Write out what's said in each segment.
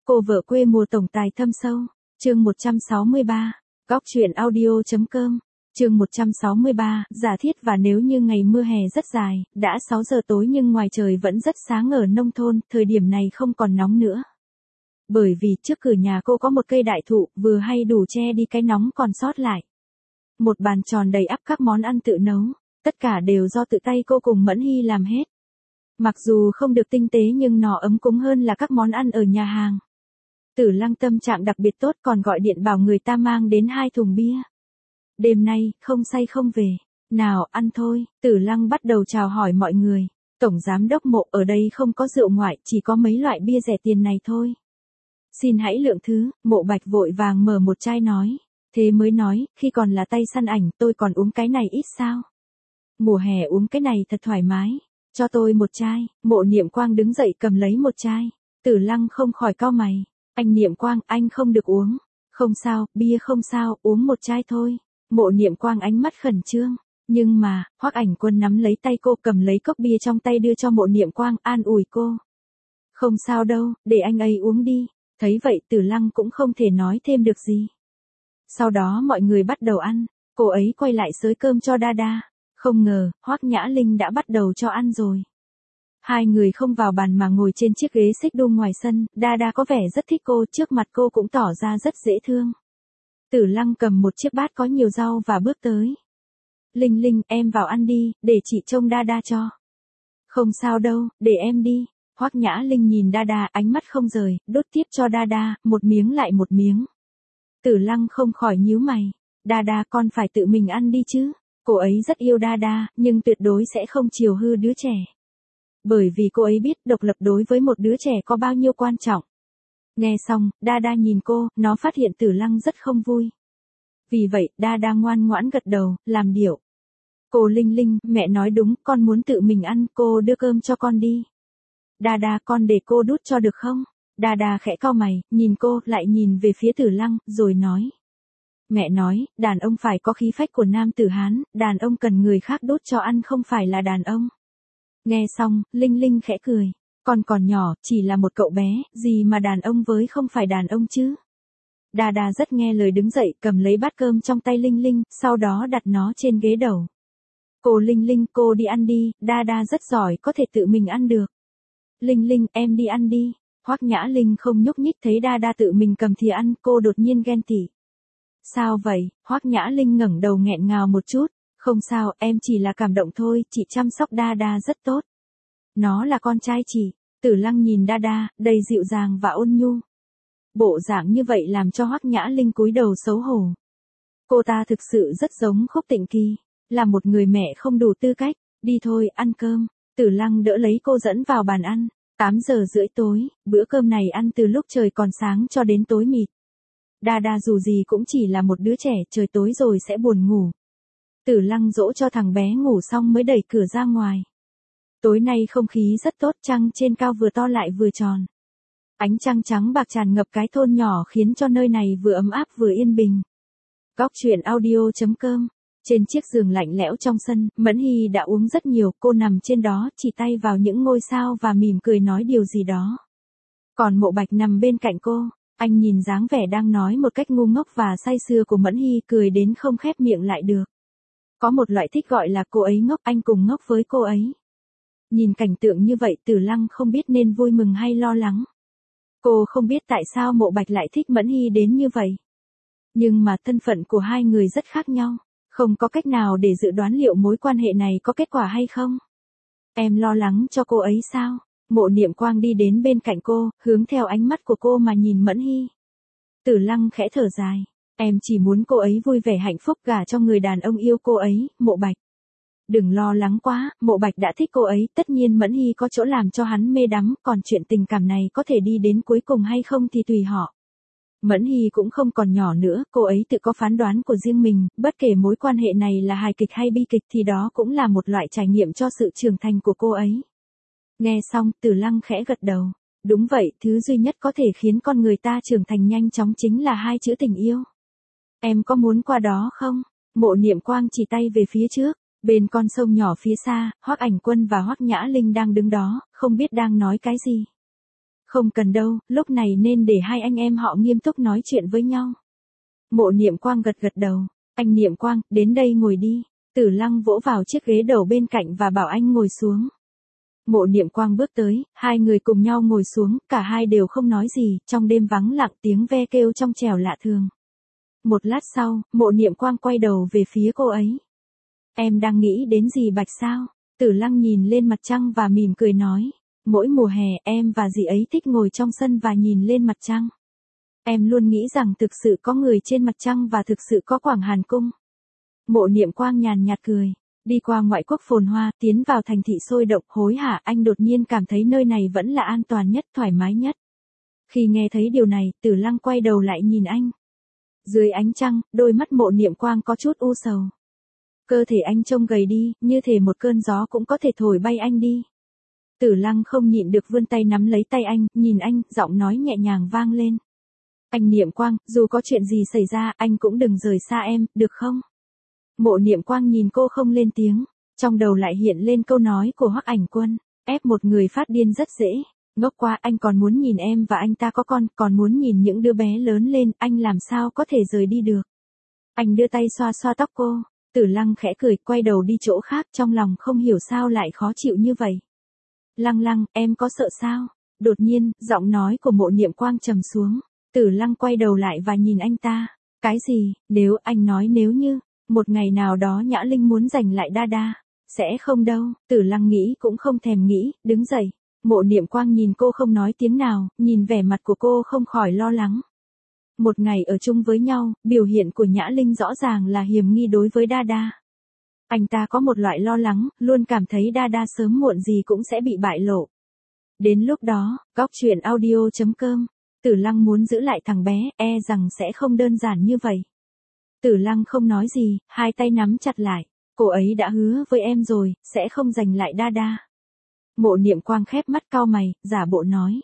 Cô vợ quê mùa tổng tài thâm sâu. Chương 163. Góc truyện audio.com. Chương 163. Giả thiết và nếu như ngày mưa hè rất dài, đã 6 giờ tối nhưng ngoài trời vẫn rất sáng ở nông thôn, thời điểm này không còn nóng nữa. Bởi vì trước cửa nhà cô có một cây đại thụ, vừa hay đủ che đi cái nóng còn sót lại. Một bàn tròn đầy ắp các món ăn tự nấu, tất cả đều do tự tay cô cùng Mẫn Hy làm hết. Mặc dù không được tinh tế nhưng nó ấm cúng hơn là các món ăn ở nhà hàng. Tử Lăng tâm trạng đặc biệt tốt còn gọi điện bảo người ta mang đến 2 thùng bia. Đêm nay, không say không về. Nào, ăn thôi. Tử Lăng bắt đầu chào hỏi mọi người. Tổng giám đốc Mộ, ở đây không có rượu ngoại, chỉ có mấy loại bia rẻ tiền này thôi. Xin hãy lượng thứ. Mộ Bạch vội vàng mở một chai nói. Thế mới nói, khi còn là tay săn ảnh tôi còn uống cái này ít sao. Mùa hè uống cái này thật thoải mái. Cho tôi một chai. Mộ Niệm Quang đứng dậy cầm lấy một chai. Tử Lăng không khỏi cau mày. Anh Niệm Quang, anh không được uống. Không sao, bia không sao, uống một chai thôi. Mộ Niệm Quang ánh mắt khẩn trương. Nhưng mà, Hoắc Ảnh Quân nắm lấy tay cô cầm lấy cốc bia trong tay đưa cho Mộ Niệm Quang an ủi cô. Không sao đâu, để anh ấy uống đi. Thấy vậy Tử Lăng cũng không thể nói thêm được gì. Sau đó mọi người bắt đầu ăn. Cô ấy quay lại xới cơm cho Đa. Không ngờ, Hoắc Nhã Linh đã bắt đầu cho ăn rồi. Hai người không vào bàn mà ngồi trên chiếc ghế xích đu ngoài sân, Đa có vẻ rất thích cô, trước mặt cô cũng tỏ ra rất dễ thương. Tử Lăng cầm một chiếc bát có nhiều rau và bước tới. Linh Linh, em vào ăn đi, để chị trông Đa cho. Không sao đâu, để em đi. Hoắc Nhã Linh nhìn Đa, ánh mắt không rời, đút tiếp cho Đa, một miếng lại một miếng. Tử Lăng không khỏi nhíu mày. Đa con phải tự mình ăn đi chứ. Cô ấy rất yêu Đa, nhưng tuyệt đối sẽ không chiều hư đứa trẻ. Bởi vì cô ấy biết độc lập đối với một đứa trẻ có bao nhiêu quan trọng. Nghe xong, Đa nhìn cô, nó phát hiện Tử Lăng rất không vui. Vì vậy, Đa ngoan ngoãn gật đầu, làm điệu. Cô Linh, mẹ nói đúng, con muốn tự mình ăn, cô đưa cơm cho con đi. Đa con để cô đút cho được không? Đa khẽ cau mày, nhìn cô, lại nhìn về phía Tử Lăng, rồi nói. Mẹ nói, đàn ông phải có khí phách của nam tử Hán, đàn ông cần người khác đút cho ăn không phải là đàn ông. Nghe xong, Linh khẽ cười. Con còn nhỏ, chỉ là một cậu bé, gì mà đàn ông với không phải đàn ông chứ. Đa rất nghe lời đứng dậy cầm lấy bát cơm trong tay Linh, sau đó đặt nó trên ghế đầu. Cô Linh, cô đi ăn đi, Đa rất giỏi có thể tự mình ăn được. Linh, em đi ăn đi. Hoắc Nhã Linh không nhúc nhích thấy Đa tự mình cầm thìa ăn, cô đột nhiên ghen tị. Sao vậy? Hoắc Nhã Linh ngẩng đầu nghẹn ngào một chút. Không sao, em chỉ là cảm động thôi, chị chăm sóc Đa rất tốt. Nó là con trai chị. Tử Lăng nhìn Đa, đầy dịu dàng và ôn nhu. Bộ dạng như vậy làm cho Hoắc Nhã Linh cúi đầu xấu hổ. Cô ta thực sự rất giống Khúc Tịnh Kỳ, là một người mẹ không đủ tư cách. Đi thôi, ăn cơm. Tử Lăng đỡ lấy cô dẫn vào bàn ăn. 8 giờ rưỡi tối, bữa cơm này ăn từ lúc trời còn sáng cho đến tối mịt. Đa dù gì cũng chỉ là một đứa trẻ, trời tối rồi sẽ buồn ngủ. Tử Lăng dỗ cho thằng bé ngủ xong mới đẩy cửa ra ngoài. Tối nay không khí rất tốt, trăng trên cao vừa to lại vừa tròn. Ánh trăng trắng bạc tràn ngập cái thôn nhỏ khiến cho nơi này vừa ấm áp vừa yên bình. Góc truyện audio.com. Trên chiếc giường lạnh lẽo trong sân, Mẫn Hy đã uống rất nhiều, cô nằm trên đó, chỉ tay vào những ngôi sao và mỉm cười nói điều gì đó. Còn Mộ Bạch nằm bên cạnh cô, anh nhìn dáng vẻ đang nói một cách ngu ngốc và say sưa của Mẫn Hy, cười đến không khép miệng lại được. Có một loại thích gọi là cô ấy ngốc, anh cùng ngốc với cô ấy. Nhìn cảnh tượng như vậy Tử Lăng không biết nên vui mừng hay lo lắng. Cô không biết tại sao Mộ Bạch lại thích Mẫn Hy đến như vậy. Nhưng mà thân phận của hai người rất khác nhau. Không có cách nào để dự đoán liệu mối quan hệ này có kết quả hay không. Em lo lắng cho cô ấy sao? Mộ Niệm Quang đi đến bên cạnh cô, hướng theo ánh mắt của cô mà nhìn Mẫn Hy. Tử Lăng khẽ thở dài. Em chỉ muốn cô ấy vui vẻ hạnh phúc gả cho người đàn ông yêu cô ấy, Mộ Bạch. Đừng lo lắng quá, Mộ Bạch đã thích cô ấy, tất nhiên Mẫn Hy có chỗ làm cho hắn mê đắm, còn chuyện tình cảm này có thể đi đến cuối cùng hay không thì tùy họ. Mẫn Hy cũng không còn nhỏ nữa, cô ấy tự có phán đoán của riêng mình, bất kể mối quan hệ này là hài kịch hay bi kịch thì đó cũng là một loại trải nghiệm cho sự trưởng thành của cô ấy. Nghe xong, Tử Lăng khẽ gật đầu. Đúng vậy, thứ duy nhất có thể khiến con người ta trưởng thành nhanh chóng chính là 2 chữ tình yêu. Em có muốn qua đó không? Mộ Niệm Quang chỉ tay về phía trước. Bên con sông nhỏ phía xa, Hoắc Ảnh Quân và Hoắc Nhã Linh đang đứng đó, không biết đang nói cái gì. Không cần đâu, lúc này nên để hai anh em họ nghiêm túc nói chuyện với nhau. Mộ Niệm Quang gật gật đầu. Anh Niệm Quang, đến đây ngồi đi. Tử Lăng vỗ vào chiếc ghế đầu bên cạnh và bảo anh ngồi xuống. Mộ Niệm Quang bước tới, hai người cùng nhau ngồi xuống, cả hai đều không nói gì, trong đêm vắng lặng tiếng ve kêu trong trẻo lạ thường. Một lát sau, Mộ Niệm Quang quay đầu về phía cô ấy. Em đang nghĩ đến gì Bạch sao? Tử Lăng nhìn lên mặt trăng và mỉm cười nói. Mỗi mùa hè em và dì ấy thích ngồi trong sân và nhìn lên mặt trăng. Em luôn nghĩ rằng thực sự có người trên mặt trăng và thực sự có Quảng Hàn Cung. Mộ Niệm Quang nhàn nhạt cười. Đi qua ngoại quốc phồn hoa, tiến vào thành thị sôi động, hối hả, anh đột nhiên cảm thấy nơi này vẫn là an toàn nhất, thoải mái nhất. Khi nghe thấy điều này, Tử Lăng quay đầu lại nhìn anh. Dưới ánh trăng, đôi mắt Mộ Niệm Quang có chút u sầu. Cơ thể anh trông gầy đi, như thể một cơn gió cũng có thể thổi bay anh đi. Tử Lăng không nhịn được vươn tay nắm lấy tay anh, nhìn anh, giọng nói nhẹ nhàng vang lên. Anh Niệm Quang, dù có chuyện gì xảy ra, anh cũng đừng rời xa em, được không? Mộ Niệm Quang nhìn cô không lên tiếng, trong đầu lại hiện lên câu nói của Hoắc Ảnh Quân, ép một người phát điên rất dễ, ngốc quá, anh còn muốn nhìn em và anh ta có con, còn muốn nhìn những đứa bé lớn lên, anh làm sao có thể rời đi được. Anh đưa tay xoa xoa tóc cô, Tử Lăng khẽ cười, quay đầu đi chỗ khác, trong lòng không hiểu sao lại khó chịu như vậy. Lăng Lăng, em có sợ sao? Đột nhiên, giọng nói của Mộ Niệm Quang trầm xuống, Tử Lăng quay đầu lại và nhìn anh ta. Cái gì, nếu anh nói nếu như, một ngày nào đó Nhã Linh muốn giành lại Đa Đa, sẽ không đâu, Tử Lăng nghĩ cũng không thèm nghĩ, đứng dậy. Mộ Niệm Quang nhìn cô không nói tiếng nào, nhìn vẻ mặt của cô không khỏi lo lắng. Một ngày ở chung với nhau, biểu hiện của Nhã Linh rõ ràng là hiềm nghi đối với Đa Đa. Anh ta có một loại lo lắng, luôn cảm thấy Đa Đa sớm muộn gì cũng sẽ bị bại lộ. Đến lúc đó, Góc Truyện Audio.com, Tử Lăng muốn giữ lại thằng bé, e rằng sẽ không đơn giản như vậy. Tử Lăng không nói gì, hai tay nắm chặt lại, cô ấy đã hứa với em rồi, sẽ không giành lại Đa Đa. Mộ Niệm Quang khép mắt cau mày, giả bộ nói.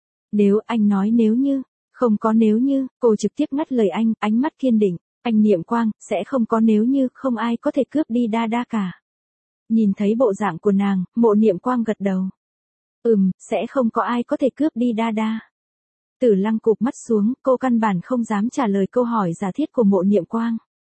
Nếu anh nói nếu như, không có nếu như, cô trực tiếp ngắt lời anh, ánh mắt kiên định. Anh Niệm Quang, sẽ không có nếu như, không ai có thể cướp đi Đa Đa cả. Nhìn thấy bộ dạng của nàng, Mộ Niệm Quang gật đầu. Sẽ không có ai có thể cướp đi Đa Đa. Tử Lăng cụp mắt xuống, cô căn bản không dám trả lời câu hỏi giả thiết của Mộ Niệm Quang.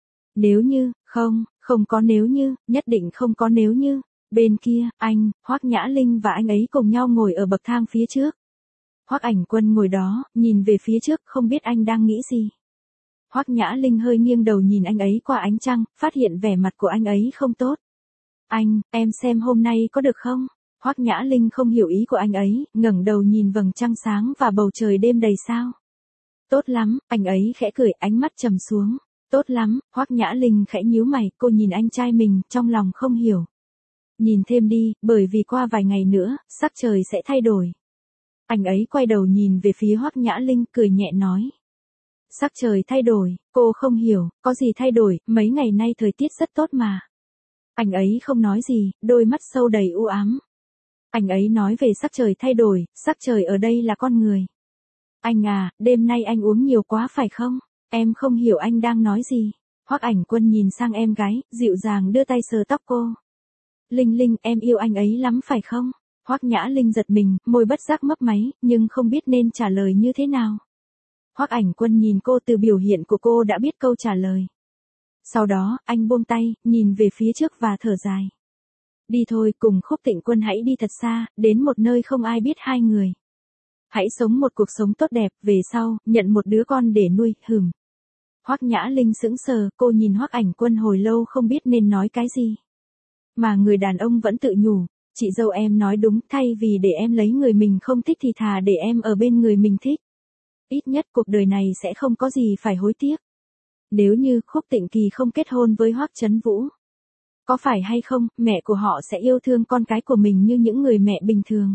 Nếu như, không có nếu như, nhất định không có nếu như. Bên kia, anh, Hoắc Nhã Linh và anh ấy cùng nhau ngồi ở bậc thang phía trước. Hoắc Ảnh Quân ngồi đó, nhìn về phía trước, không biết anh đang nghĩ gì. Hoắc Nhã Linh hơi nghiêng đầu nhìn anh ấy qua ánh trăng, phát hiện vẻ mặt của anh ấy không tốt. Anh, em xem hôm nay có được không? Hoắc Nhã Linh không hiểu ý của anh ấy, ngẩng đầu nhìn vầng trăng sáng và bầu trời đêm đầy sao. Tốt lắm, anh ấy khẽ cười, ánh mắt trầm xuống. Tốt lắm, Hoắc Nhã Linh khẽ nhíu mày, cô nhìn anh trai mình, trong lòng không hiểu. Nhìn thêm đi, bởi vì qua vài ngày nữa, sắc trời sẽ thay đổi. Anh ấy quay đầu nhìn về phía Hoắc Nhã Linh, cười nhẹ nói. Sắc trời thay đổi, cô không hiểu, có gì thay đổi, mấy ngày nay thời tiết rất tốt mà. Anh ấy không nói gì, đôi mắt sâu đầy u ám. Anh ấy nói về sắc trời thay đổi, sắc trời ở đây là con người. Anh à, đêm nay anh uống nhiều quá phải không? Em không hiểu anh đang nói gì. Hoắc Ảnh Quân nhìn sang em gái, dịu dàng đưa tay sờ tóc cô. Linh Linh, em yêu anh ấy lắm phải không? Hoắc Nhã Linh giật mình, môi bất giác mấp máy, nhưng không biết nên trả lời như thế nào. Hoắc Ảnh Quân nhìn cô, từ biểu hiện của cô đã biết câu trả lời. Sau đó, anh buông tay, nhìn về phía trước và thở dài. Đi thôi, cùng Khúc Tịnh Quân hãy đi thật xa, đến một nơi không ai biết hai người. Hãy sống một cuộc sống tốt đẹp, về sau, nhận một đứa con để nuôi, Hoắc Nhã Linh sững sờ, cô nhìn Hoắc Ảnh Quân hồi lâu không biết nên nói cái gì. Mà người đàn ông vẫn tự nhủ, chị dâu em nói đúng, thay vì để em lấy người mình không thích thì thà để em ở bên người mình thích. Ít nhất cuộc đời này sẽ không có gì phải hối tiếc. Nếu như Khúc Tịnh Kỳ không kết hôn với Hoắc Chấn Vũ, có phải hay không, mẹ của họ sẽ yêu thương con cái của mình như những người mẹ bình thường.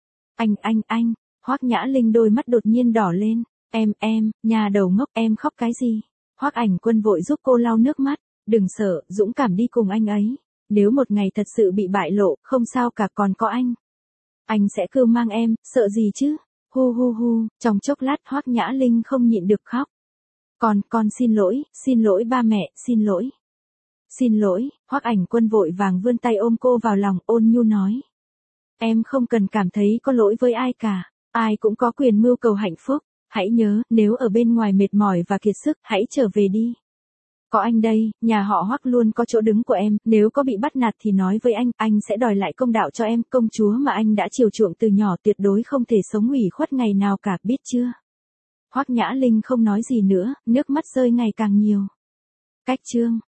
Anh, Hoắc Nhã Linh đôi mắt đột nhiên đỏ lên. Em, nhà đầu ngốc, em khóc cái gì? Hoắc Ảnh Quân vội giúp cô lau nước mắt. Đừng sợ, dũng cảm đi cùng anh ấy. Nếu một ngày thật sự bị bại lộ, không sao cả, còn có anh. Anh sẽ cưu mang em, sợ gì chứ? Hu, trong chốc lát Hoắc Nhã Linh không nhịn được khóc. Con xin lỗi ba mẹ, xin lỗi. Xin lỗi, Hoắc Ảnh Quân vội vàng vươn tay ôm cô vào lòng, ôn nhu nói. Em không cần cảm thấy có lỗi với ai cả. Ai cũng có quyền mưu cầu hạnh phúc. Hãy nhớ, nếu ở bên ngoài mệt mỏi và kiệt sức, hãy trở về đi. Có anh đây, nhà họ Hoắc luôn có chỗ đứng của em, nếu có bị bắt nạt thì nói với anh sẽ đòi lại công đạo cho em, công chúa mà anh đã chiều chuộng từ nhỏ tuyệt đối không thể sống ủy khuất ngày nào cả, biết chưa? Hoắc Nhã Linh không nói gì nữa, nước mắt rơi ngày càng nhiều. Cách chương